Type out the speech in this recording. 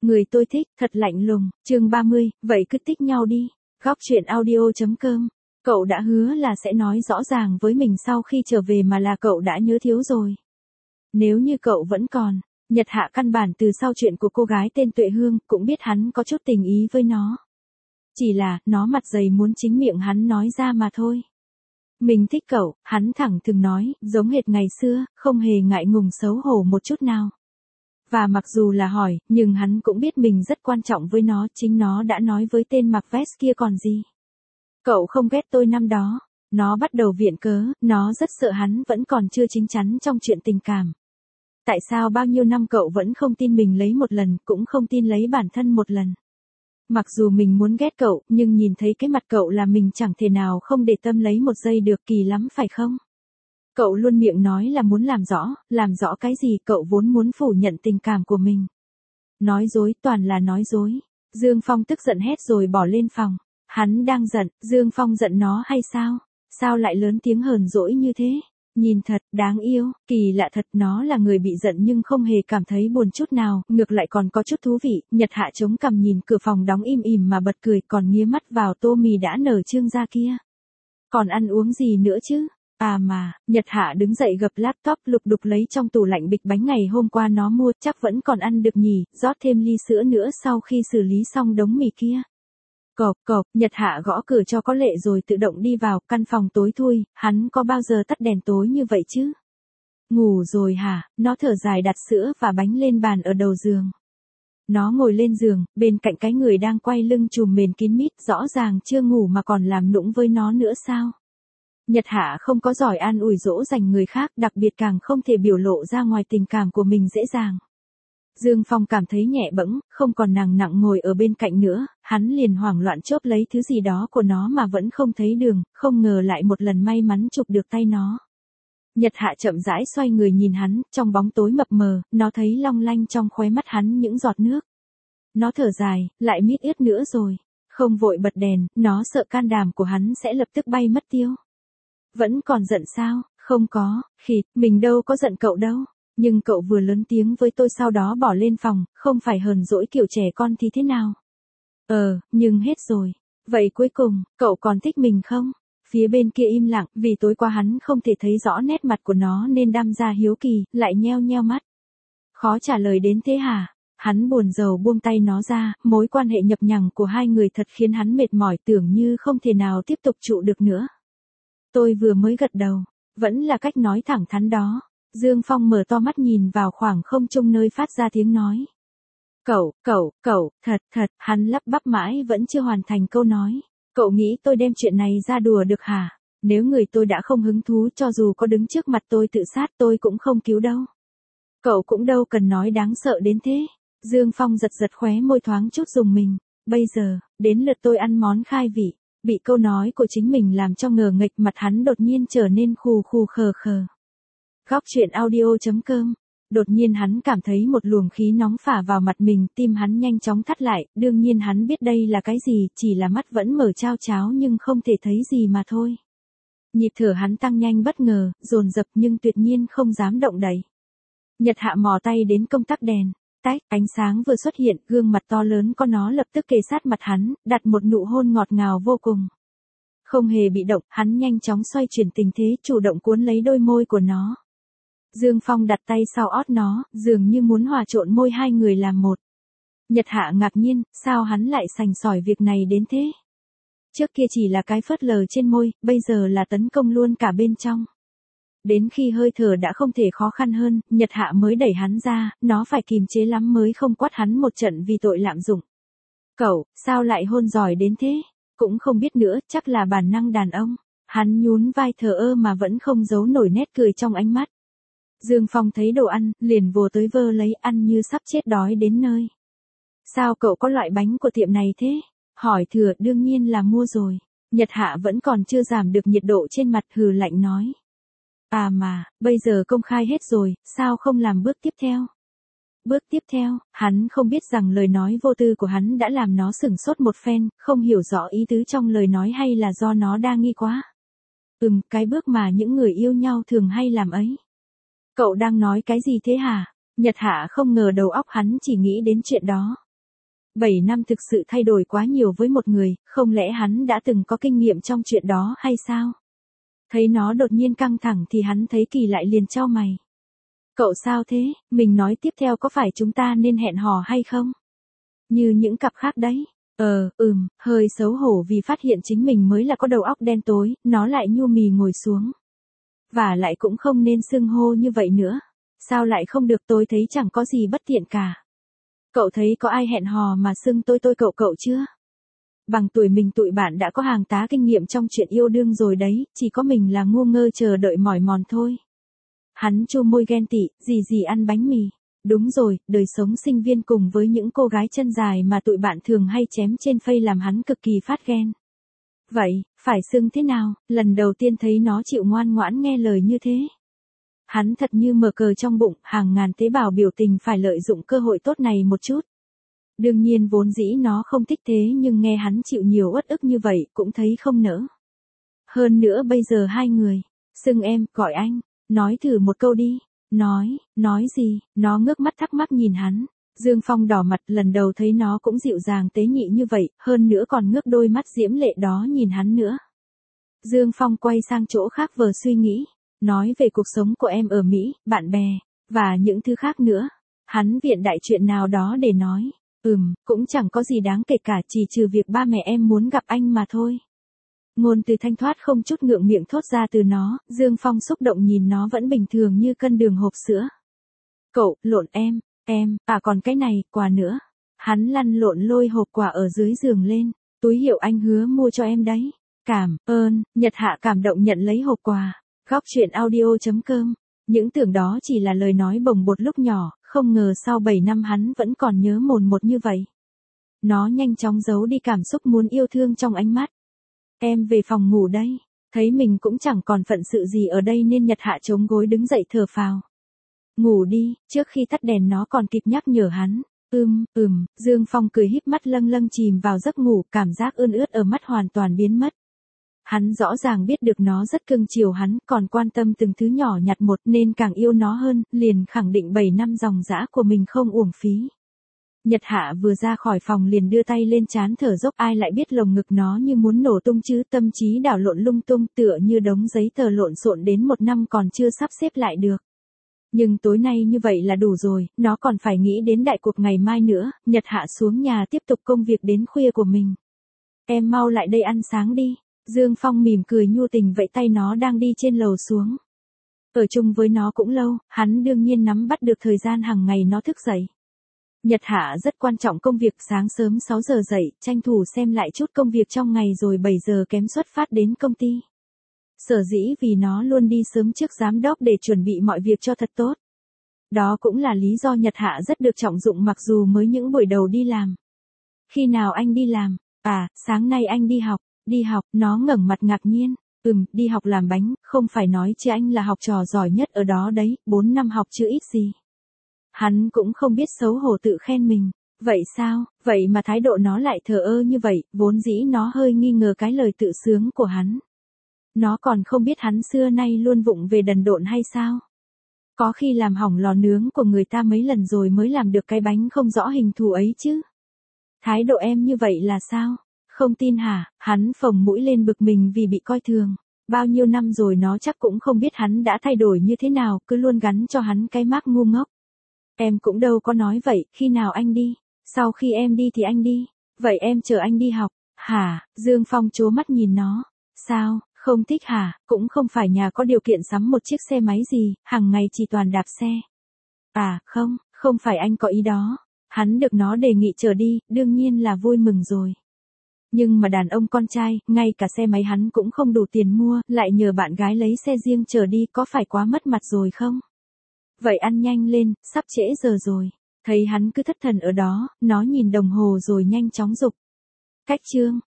Người tôi thích, thật lạnh lùng, chương 30, vậy cứ thích nhau đi. Góc chuyện audio.com. Cậu đã hứa là sẽ nói rõ ràng với mình sau khi trở về mà là cậu đã nhớ thiếu rồi. Nếu như cậu vẫn còn, Nhật Hạ căn bản từ sau chuyện của cô gái tên Tuệ Hương cũng biết hắn có chút tình ý với nó. Chỉ là, nó mặt dày muốn chính miệng hắn nói ra mà thôi. Mình thích cậu, hắn thẳng thừng nói, giống hệt ngày xưa, không hề ngại ngùng xấu hổ một chút nào. Và mặc dù là hỏi, nhưng hắn cũng biết mình rất quan trọng với nó, chính nó đã nói với tên mặc vest kia còn gì. Cậu không ghét tôi năm đó, nó bắt đầu viện cớ, nó rất sợ hắn vẫn còn chưa chín chắn trong chuyện tình cảm. Tại sao bao nhiêu năm cậu vẫn không tin mình lấy một lần, cũng không tin lấy bản thân một lần. Mặc dù mình muốn ghét cậu, nhưng nhìn thấy cái mặt cậu là mình chẳng thể nào không để tâm lấy một giây được, kỳ lắm phải không? Cậu luôn miệng nói là muốn làm rõ cái gì, cậu vốn muốn phủ nhận tình cảm của mình. Nói dối, toàn là nói dối. Dương Phong tức giận hét rồi bỏ lên phòng. Hắn đang giận, Dương Phong giận nó hay sao? Sao lại lớn tiếng hờn dỗi như thế? Nhìn thật, đáng yêu, kỳ lạ thật, nó là người bị giận nhưng không hề cảm thấy buồn chút nào, ngược lại còn có chút thú vị. Nhật Hạ chống cằm nhìn cửa phòng đóng im ỉm mà bật cười, còn nghía mắt vào tô mì đã nở trương ra kia. Còn ăn uống gì nữa chứ? À mà, Nhật Hạ đứng dậy gập laptop lục đục lấy trong tủ lạnh bịch bánh ngày hôm qua nó mua, chắc vẫn còn ăn được nhỉ, rót thêm ly sữa nữa sau khi xử lý xong đống mì kia. Cộp cộp, Nhật Hạ gõ cửa cho có lệ rồi tự động đi vào, căn phòng tối thui, hắn có bao giờ tắt đèn tối như vậy chứ? Ngủ rồi hả? Nó thở dài đặt sữa và bánh lên bàn ở đầu giường. Nó ngồi lên giường, bên cạnh cái người đang quay lưng chùm mền kín mít, rõ ràng chưa ngủ mà còn làm nũng với nó nữa sao? Nhật Hạ không có giỏi an ủi dỗ dành người khác, đặc biệt càng không thể biểu lộ ra ngoài tình cảm của mình dễ dàng. Dương Phong cảm thấy nhẹ bẫng, không còn nặng ngồi ở bên cạnh nữa, hắn liền hoảng loạn chộp lấy thứ gì đó của nó mà vẫn không thấy đường, không ngờ lại một lần may mắn chụp được tay nó. Nhật Hạ chậm rãi xoay người nhìn hắn, trong bóng tối mập mờ, nó thấy long lanh trong khóe mắt hắn những giọt nước. Nó thở dài, lại mít ướt nữa rồi. Không vội bật đèn, nó sợ can đảm của hắn sẽ lập tức bay mất tiêu. Vẫn còn giận sao? Không có, khịt, mình đâu có giận cậu đâu. Nhưng cậu vừa lớn tiếng với tôi sau đó bỏ lên phòng, không phải hờn dỗi kiểu trẻ con thì thế nào? Nhưng hết rồi. Vậy cuối cùng, cậu còn thích mình không? Phía bên kia im lặng, vì tối qua hắn không thể thấy rõ nét mặt của nó nên đăm ra hiếu kỳ, lại nheo nheo mắt. Khó trả lời đến thế hả? Hắn buồn rầu buông tay nó ra, mối quan hệ nhập nhằng của hai người thật khiến hắn mệt mỏi, tưởng như không thể nào tiếp tục trụ được nữa. Tôi vừa mới gật đầu, vẫn là cách nói thẳng thắn đó. Dương Phong mở to mắt nhìn vào khoảng không trung nơi phát ra tiếng nói. Cậu, thật, hắn lắp bắp mãi vẫn chưa hoàn thành câu nói. Cậu nghĩ tôi đem chuyện này ra đùa được hả? Nếu người tôi đã không hứng thú cho dù có đứng trước mặt tôi tự sát tôi cũng không cứu đâu. Cậu cũng đâu cần nói đáng sợ đến thế. Dương Phong giật khóe môi thoáng chút rùng mình. Bây giờ, đến lượt tôi ăn món khai vị. Bị câu nói của chính mình làm cho ngờ nghệch, mặt hắn đột nhiên trở nên khù khờ khờ. Góc chuyện audio.com. Đột nhiên hắn cảm thấy một luồng khí nóng phả vào mặt mình, tim hắn nhanh chóng thắt lại, đương nhiên hắn biết đây là cái gì, chỉ là mắt vẫn mở trao tráo nhưng không thể thấy gì mà thôi. Nhịp thở hắn tăng nhanh bất ngờ, dồn dập nhưng tuyệt nhiên không dám động đậy. Nhật Hạ mò tay đến công tắc đèn. Tách, ánh sáng vừa xuất hiện, gương mặt to lớn của nó lập tức kề sát mặt hắn, đặt một nụ hôn ngọt ngào vô cùng. Không hề bị động, hắn nhanh chóng xoay chuyển tình thế, chủ động cuốn lấy đôi môi của nó. Dương Phong đặt tay sau ót nó, dường như muốn hòa trộn môi hai người làm một. Nhật Hạ ngạc nhiên, sao hắn lại sành sỏi việc này đến thế? Trước kia chỉ là cái phớt lờ trên môi, bây giờ là tấn công luôn cả bên trong. Đến khi hơi thở đã không thể khó khăn hơn, Nhật Hạ mới đẩy hắn ra, nó phải kìm chế lắm mới không quát hắn một trận vì tội lạm dụng. Cậu, sao lại hôn giỏi đến thế? Cũng không biết nữa, chắc là bản năng đàn ông. Hắn nhún vai thờ ơ mà vẫn không giấu nổi nét cười trong ánh mắt. Dương Phong thấy đồ ăn, liền vồ tới vơ lấy, ăn như sắp chết đói đến nơi. Sao cậu có loại bánh của tiệm này thế? Hỏi thừa, đương nhiên là mua rồi. Nhật Hạ vẫn còn chưa giảm được nhiệt độ trên mặt, hừ lạnh nói. À mà, bây giờ công khai hết rồi, sao không làm bước tiếp theo? Bước tiếp theo, hắn không biết rằng lời nói vô tư của hắn đã làm nó sửng sốt một phen, không hiểu rõ ý tứ trong lời nói hay là do nó đa nghi quá. Cái bước mà những người yêu nhau thường hay làm ấy. Cậu đang nói cái gì thế hả? Nhật Hạ không ngờ đầu óc hắn chỉ nghĩ đến chuyện đó. 7 năm thực sự thay đổi quá nhiều với một người, không lẽ hắn đã từng có kinh nghiệm trong chuyện đó hay sao? Thấy nó đột nhiên căng thẳng thì hắn thấy kỳ lại liền chau mày. Cậu sao thế, mình nói tiếp theo có phải chúng ta nên hẹn hò hay không? Như những cặp khác đấy. Hơi xấu hổ vì phát hiện chính mình mới là có đầu óc đen tối, nó lại nhu mì ngồi xuống. Và lại cũng không nên xưng hô như vậy nữa. Sao lại không được, tôi thấy chẳng có gì bất tiện cả. Cậu thấy có ai hẹn hò mà xưng tôi cậu chưa? Bằng tuổi mình tụi bạn đã có hàng tá kinh nghiệm trong chuyện yêu đương rồi đấy, chỉ có mình là ngu ngơ chờ đợi mỏi mòn thôi. Hắn chu môi ghen tị, gì ăn bánh mì. Đúng rồi, đời sống sinh viên cùng với những cô gái chân dài mà tụi bạn thường hay chém trên Face làm hắn cực kỳ phát ghen. Vậy, phải xưng thế nào, lần đầu tiên thấy nó chịu ngoan ngoãn nghe lời như thế. Hắn thật như mở cờ trong bụng, hàng ngàn tế bào biểu tình phải lợi dụng cơ hội tốt này một chút. Đương nhiên vốn dĩ nó không thích thế nhưng nghe hắn chịu nhiều uất ức như vậy cũng thấy không nỡ. Hơn nữa bây giờ hai người, xưng em, gọi anh, nói thử một câu đi. Nói gì, nó ngước mắt thắc mắc nhìn hắn. Dương Phong đỏ mặt, lần đầu thấy nó cũng dịu dàng tế nhị như vậy, hơn nữa còn ngước đôi mắt diễm lệ đó nhìn hắn nữa. Dương Phong quay sang chỗ khác vờ suy nghĩ, nói về cuộc sống của em ở Mỹ, bạn bè, và những thứ khác nữa. Hắn viện đại chuyện nào đó để nói, cũng chẳng có gì đáng kể cả, chỉ trừ việc ba mẹ em muốn gặp anh mà thôi. Ngôn từ thanh thoát không chút ngượng miệng thốt ra từ nó, Dương Phong xúc động nhìn nó vẫn bình thường như cân đường hộp sữa. Cậu, lộn em, còn cái này, quà nữa. Hắn lăn lộn lôi hộp quà ở dưới giường lên, túi hiệu anh hứa mua cho em đấy. Cảm ơn, Nhật Hạ cảm động nhận lấy hộp quà. Góc chuyện audio.com. Những tưởng đó chỉ là lời nói bồng bột lúc nhỏ, không ngờ sau 7 năm hắn vẫn còn nhớ mồn một như vậy. Nó nhanh chóng giấu đi cảm xúc muốn yêu thương trong ánh mắt. Em về phòng ngủ đây. Thấy mình cũng chẳng còn phận sự gì ở đây nên Nhật Hạ chống gối đứng dậy thở phào. Ngủ đi, trước khi tắt đèn nó còn kịp nhắc nhở hắn. Dương Phong cười híp mắt lâng lâng chìm vào giấc ngủ, cảm giác ươn ướt ở mắt hoàn toàn biến mất. Hắn rõ ràng biết được nó rất cưng chiều hắn, còn quan tâm từng thứ nhỏ nhặt một nên càng yêu nó hơn, liền khẳng định 7 năm dòng dã của mình không uổng phí. Nhật Hạ vừa ra khỏi phòng liền đưa tay lên trán thở dốc, ai lại biết lồng ngực nó như muốn nổ tung chứ, tâm trí đảo lộn lung tung tựa như đống giấy tờ lộn xộn đến 1 năm còn chưa sắp xếp lại được. Nhưng tối nay như vậy là đủ rồi, nó còn phải nghĩ đến đại cuộc ngày mai nữa. Nhật Hạ xuống nhà tiếp tục công việc đến khuya của mình. Em mau lại đây ăn sáng đi. Dương Phong mỉm cười nhu tình vẫy tay nó đang đi trên lầu xuống. Ở chung với nó cũng lâu, hắn đương nhiên nắm bắt được thời gian hàng ngày nó thức dậy. Nhật Hạ rất quan trọng công việc, sáng sớm 6 giờ dậy, tranh thủ xem lại chút công việc trong ngày rồi 7 giờ kém xuất phát đến công ty. Sở dĩ vì nó luôn đi sớm trước giám đốc để chuẩn bị mọi việc cho thật tốt. Đó cũng là lý do Nhật Hạ rất được trọng dụng mặc dù mới những buổi đầu đi làm. Khi nào anh đi làm? Sáng nay anh đi học. Đi học, nó ngẩng mặt ngạc nhiên. Đi học làm bánh, không phải nói chứ anh là học trò giỏi nhất ở đó đấy, 4 năm học chứ ít gì. Hắn cũng không biết xấu hổ tự khen mình. Vậy sao, vậy mà thái độ nó lại thờ ơ như vậy, vốn dĩ nó hơi nghi ngờ cái lời tự sướng của hắn. Nó còn không biết hắn xưa nay luôn vụng về đần độn hay sao? Có khi làm hỏng lò nướng của người ta mấy lần rồi mới làm được cái bánh không rõ hình thù ấy chứ. Thái độ em như vậy là sao? Không tin hả? Hắn phồng mũi lên bực mình vì bị coi thường. Bao nhiêu năm rồi nó chắc cũng không biết hắn đã thay đổi như thế nào, cứ luôn gắn cho hắn cái mác ngu ngốc. Em cũng đâu có nói vậy, khi nào anh đi? Sau khi em đi thì anh đi. Vậy em chờ anh đi học. Hả? Dương Phong trố mắt nhìn nó. Sao, không thích hả? Cũng không phải nhà có điều kiện sắm một chiếc xe máy gì, hàng ngày chỉ toàn đạp xe. Không phải anh có ý đó. Hắn được nó đề nghị chở đi, đương nhiên là vui mừng rồi. Nhưng mà đàn ông con trai, ngay cả xe máy hắn cũng không đủ tiền mua, lại nhờ bạn gái lấy xe riêng chở đi, có phải quá mất mặt rồi không? Vậy ăn nhanh lên, sắp trễ giờ rồi. Thấy hắn cứ thất thần ở đó, nó nhìn đồng hồ rồi nhanh chóng giục. Cách chương.